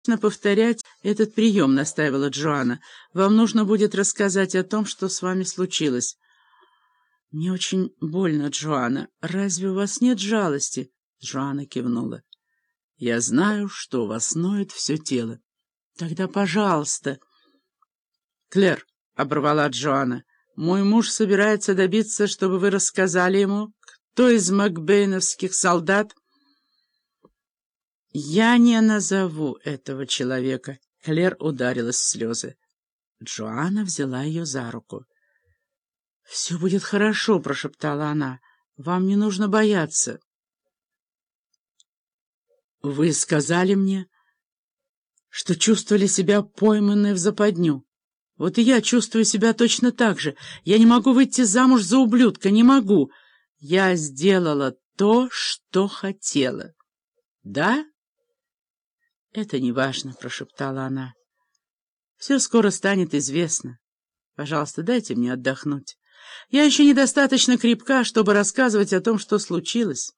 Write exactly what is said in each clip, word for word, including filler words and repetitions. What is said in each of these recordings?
повторять этот прием», — настаивала Джоанна. «Вам нужно будет рассказать о том, что с вами случилось». «Мне очень больно, Джоанна. Разве у вас нет жалости?» Джоанна кивнула. «Я знаю, что у вас ноет все тело. Тогда, пожалуйста...» «Клэр», — оборвала Джоанна, — «мой муж собирается добиться, чтобы вы рассказали ему, кто из макбейновских солдат...» «Я не назову этого человека», — Клэр ударилась в слезы. Джоанна взяла ее за руку. «Все будет хорошо», — прошептала она. «Вам не нужно бояться». «Вы сказали мне, что чувствовали себя пойманной в западню. Вот и я чувствую себя точно так же. Я не могу выйти замуж за ублюдка, не могу. Я сделала то, что хотела». «Да?» «Это не важно», — прошептала она. «Все скоро станет известно. Пожалуйста, дайте мне отдохнуть. Я еще недостаточно крепка, чтобы рассказывать о том, что случилось».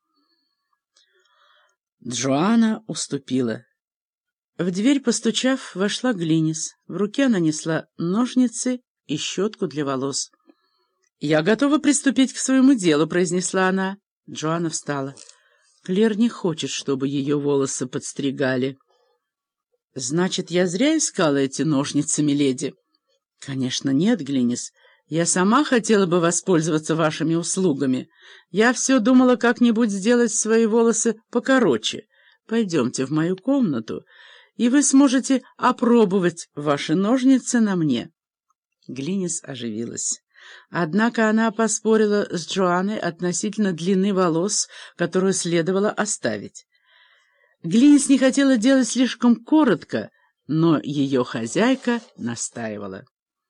Джоанна уступила. В дверь, постучав, вошла Глинис. В руке она несла ножницы и щетку для волос. «Я готова приступить к своему делу», — произнесла она. Джоанна встала. Клэр не хочет, чтобы ее волосы подстригали. «Значит, я зря искала эти ножницы, миледи?» «Конечно, нет, Глинис. Я сама хотела бы воспользоваться вашими услугами. Я все думала как-нибудь сделать свои волосы покороче. Пойдемте в мою комнату, и вы сможете опробовать ваши ножницы на мне». Глинис оживилась. Однако она поспорила с Джоанной относительно длины волос, которую следовало оставить. Глинис не хотела делать слишком коротко, но ее хозяйка настаивала.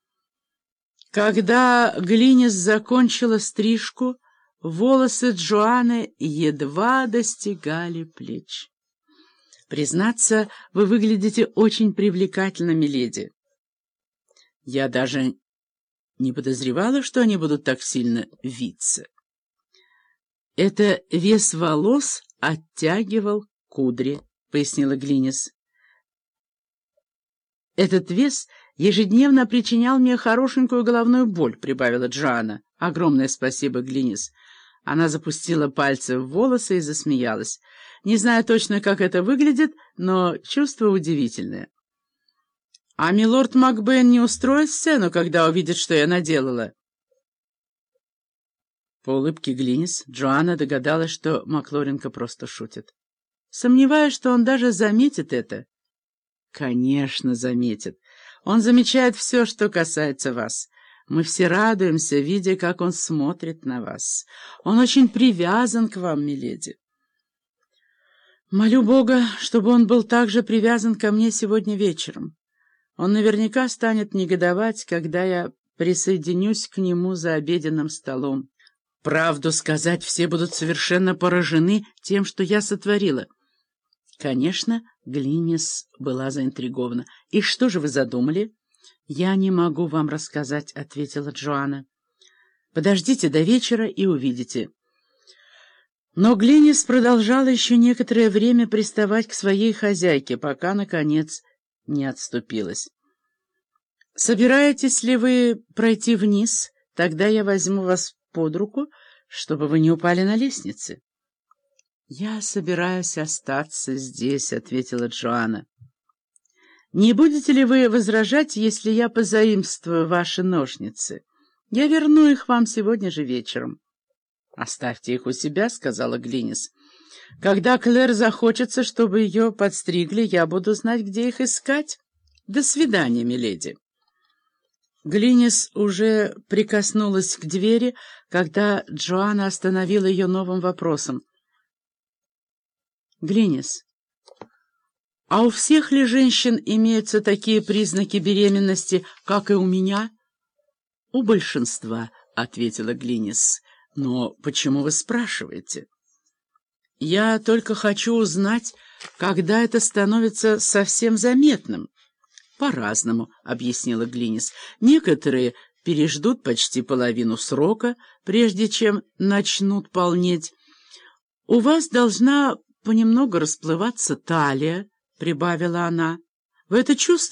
Когда Глинис закончила стрижку, волосы Джоанны едва достигали плеч. «Признаться, вы выглядите очень привлекательно, миледи. Я даже не подозревала, что они будут так сильно виться». «Это вес волос оттягивал кудри», — пояснила Глинис. «Этот вес ежедневно причинял мне хорошенькую головную боль», — прибавила Джоанна. «Огромное спасибо, Глинис». Она запустила пальцы в волосы и засмеялась. «Не знаю точно, как это выглядит, но чувство удивительное». «А милорд Макбейн не устроит сцену, когда увидит, что я наделала?» По улыбке Глинис Джоанна догадалась, что Маклоренко просто шутит. «Сомневаюсь, что он даже заметит это». «Конечно, заметит. Он замечает все, что касается вас. Мы все радуемся, видя, как он смотрит на вас. Он очень привязан к вам, миледи». «Молю Бога, чтобы он был также привязан ко мне сегодня вечером. Он наверняка станет негодовать, когда я присоединюсь к нему за обеденным столом. Правду сказать, все будут совершенно поражены тем, что я сотворила». Конечно, Глинис была заинтригована. «И что же вы задумали?» «Я не могу вам рассказать», — ответила Джоанна. «Подождите до вечера и увидите». Но Глинис продолжала еще некоторое время приставать к своей хозяйке, пока, наконец, не отступилась. «Собираетесь ли вы пройти вниз? Тогда я возьму вас под руку, чтобы вы не упали на лестнице». «Я собираюсь остаться здесь», — ответила Джоанна. «Не будете ли вы возражать, если я позаимствую ваши ножницы? Я верну их вам сегодня же вечером». «Оставьте их у себя», — сказала Глинис. «Когда Клэр захочется, чтобы ее подстригли, я буду знать, где их искать. До свидания, миледи». Глинис уже прикоснулась к двери, когда Джоанна остановила ее новым вопросом. «Глинис, а у всех ли женщин имеются такие признаки беременности, как и у меня?» «У большинства», — ответила Глинис. «Но почему вы спрашиваете?» «Я только хочу узнать, когда это становится совсем заметным». «По-разному», — объяснила Глинис. «Некоторые переждут почти половину срока, прежде чем начнут полнеть. У вас должна понемногу расплываться талия, прибавила она. — Вы это чувствуете?